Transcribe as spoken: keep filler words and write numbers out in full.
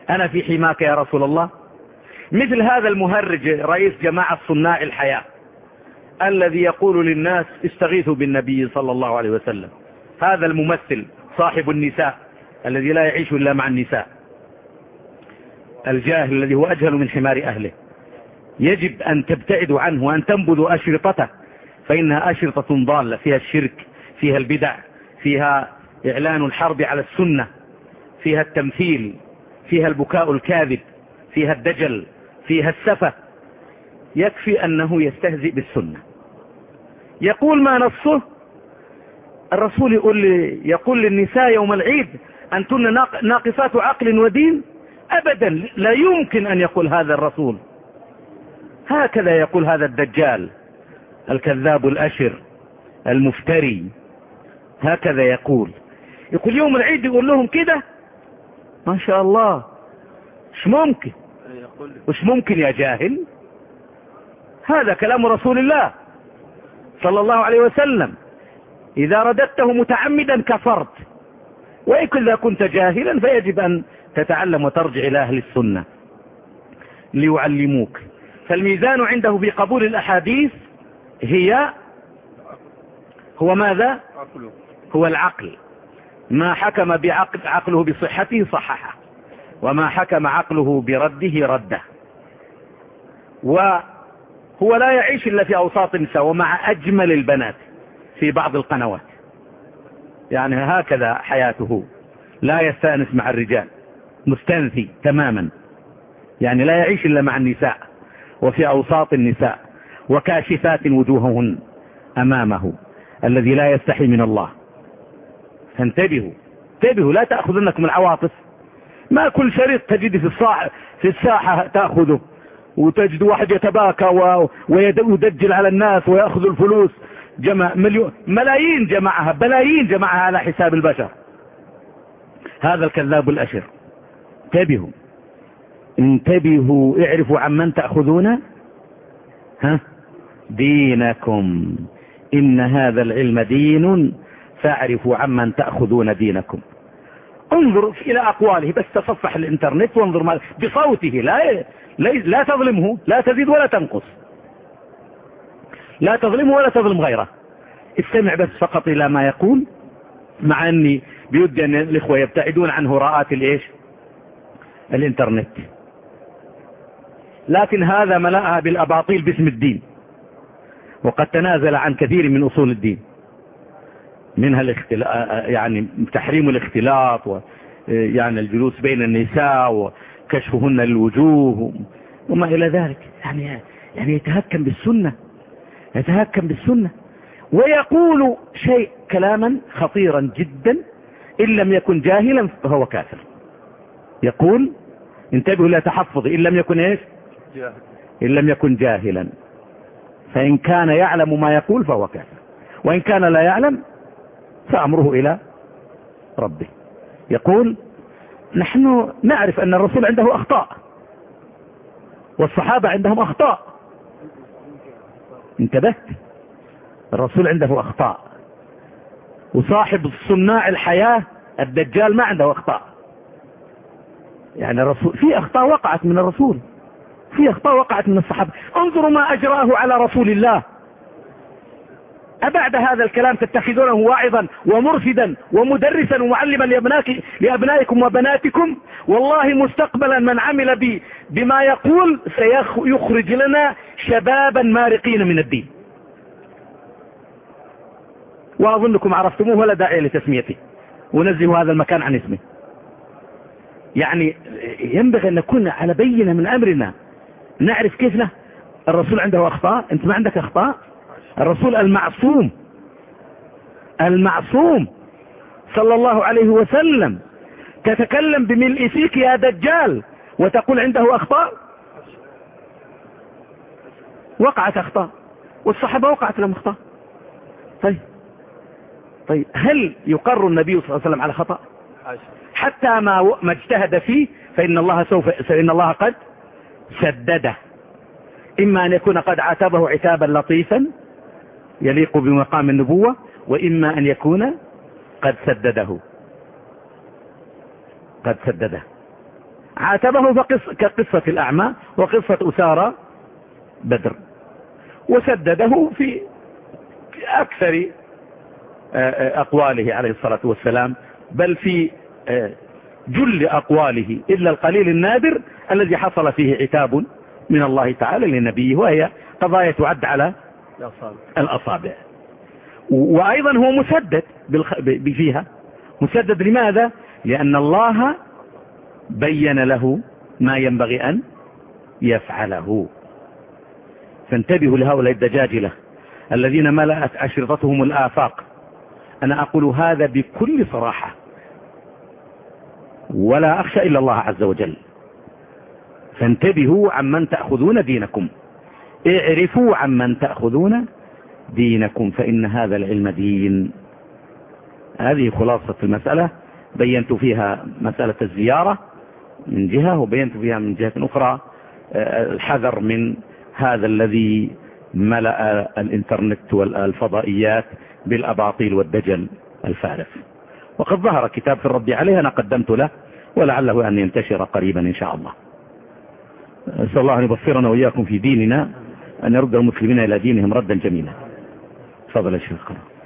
أنا في حماك يا رسول الله. مثل هذا المهرج رئيس جماعة صناع الحياة الذي يقول للناس استغيثوا بالنبي صلى الله عليه وسلم، هذا الممثل صاحب النساء الذي لا يعيش إلا مع النساء، الجاهل الذي هو أجهل من حمار أهله، يجب أن تبتعدوا عنه وأن تنبذوا أشرطته، فإنها أشرطة ضالة فيها الشرك، فيها البدع، فيها إعلان الحرب على السنة، فيها التمثيل، فيها البكاء الكاذب، فيها الدجل، فيها السفة. يكفي أنه يستهزئ بالسنة. يقول ما نصه الرسول يقول, لي يقول للنساء يوم العيد أنتن ناقصات عقل ودين؟ أبدا، لا يمكن أن يقول هذا الرسول. هكذا يقول هذا الدجال الكذاب الأشر المفتري، هكذا يقول. يقول يوم العيد يقول لهم كده؟ ما شاء الله، مش ممكن، مش ممكن يا جاهل. هذا كلام رسول الله صلى الله عليه وسلم، إذا رددته متعمدا كفرت، وإذا كنت جاهلا فيجب أن تتعلم وترجع إلى أهل السنة ليعلموك. فالميزان عنده في قبول الأحاديث هي هو ماذا؟ هو العقل. ما حكم بعقل عقله بصحته صححه، وما حكم عقله برده رده. وهو لا يعيش إلا في أوساط النساء ومع أجمل البنات في بعض القنوات، يعني هكذا حياته، لا يستأنس مع الرجال، مستنثي تماما، يعني لا يعيش إلا مع النساء وفي أوساط النساء، وكاشفات وجوههن أمامه الذي لا يستحي من الله. فانتبهوا، انتبهوا، لا تأخذنكم العواطف. ما كل شريط تجد في الصاحة في الساحة تأخذه، وتجد واحد يتباكى ويدجل على الناس ويأخذ الفلوس، جمع مليون ملايين جمعها، بلايين جمعها على حساب البشر. هذا الكذاب الأشر. انتبهوا، انتبهوا، اعرفوا عمن تأخذون ها دينكم، إن هذا العلم دين فاعرفوا عمن تأخذون دينكم. انظر إلى أقواله، بس تصفح الإنترنت وانظر ما بصوته، لا لا تظلمه، لا تزيد ولا تنقص، لا تظلمه ولا تظلم غيره. استمع بس فقط إلى ما يقول، مع أني بيود أن الإخوة يبتعدون عن هراءات الإيش الإنترنت، لكن هذا ملأها بالأباطيل باسم الدين، وقد تنازل عن كثير من أصول الدين، منها الاختلاط، يعني تحريم الاختلاط، ويعني الجلوس بين النساء وكشفهن للوجوه وما إلى ذلك. يعني يعني يتهكم بالسنة، يتهكم بالسنة، ويقول شيء كلاما خطيرا جدا، إن لم يكن جاهلا فهو كافر. يقول انتبهوا لا تحفظ، إن لم يكن إيش إن لم يكن جاهلا، فإن كان يعلم ما يقول فهو كافر، وإن كان لا يعلم فأمره إلى ربه. يقول نحن نعرف أن الرسول عنده أخطاء، والصحابة عندهم أخطاء. انتبهت؟ الرسول عنده أخطاء، وصاحب صناع الحياة الدجال ما عنده أخطاء. يعني الرسول في أخطاء وقعت من الرسول، في أخطاء وقعت من الصحابة. انظروا ما أجراه على رسول الله. أبعد هذا الكلام تتخذونه واعظا ومرشدا ومدرسا ومعلما لأبنائكم وبناتكم؟ والله مستقبلا من عمل بي بما يقول سيخرج لنا شبابا مارقين من الدين، وأظنكم عرفتموه ولا داعي لتسميته، ونزهوا هذا المكان عن اسمه. يعني ينبغي أن نكون على بينة من أمرنا، نعرف كيف له. الرسول عنده أخطاء، أنت ما عندك أخطاء. الرسول المعصوم المعصوم صلى الله عليه وسلم تتكلم بملء فيك يا دجال وتقول عنده أخطاء؟ وقعت أخطاء، والصحابة وقعت لهم أخطاء. طيب طيب هل يقر النبي صلى الله عليه وسلم على خطأ؟ حتى ما ما اجتهد فيه فإن الله سوف فإن الله قد سدده، إما أن يكون قد عاتبه عتابا لطيفا يليق بمقام النبوة، وإما أن يكون قد سدده قد سدده عاتبه فقص كقصة الأعمى وقصة أسارى بدر، وسدده في أكثر أقواله عليه الصلاة والسلام، بل في جل أقواله إلا القليل النادر الذي حصل فيه عتاب من الله تعالى لنبيه، وهي قضايا تعد على الأصابع. وأيضا هو مسدد فيها. مسدد لماذا؟ لأن الله بين له ما ينبغي أن يفعله. فانتبهوا لهؤلاء الدجاجلة الذين ملأت أشرطتهم الآفاق. أنا أقول هذا بكل صراحة ولا أخشى إلا الله عز وجل. فانتبهوا عمن تأخذون دينكم، اعرفوا عمن تأخذون دينكم، فإن هذا العلم دين. هذه خلاصة المسألة، بينت فيها مسألة الزيارة من جهة، وبينت فيها من جهة أخرى الحذر من هذا الذي ملأ الإنترنت والفضائيات بالأباطيل والدجل الفارغ. وقد ظهر كتاب في الرد عليه أنا قدمت له، ولعله أن ينتشر قريبا إن شاء الله. أسأل الله أن يبصرنا وإياكم في ديننا، أن يرد المسلمين إلى دينهم ردا جميلا. تفضل يا شيخ.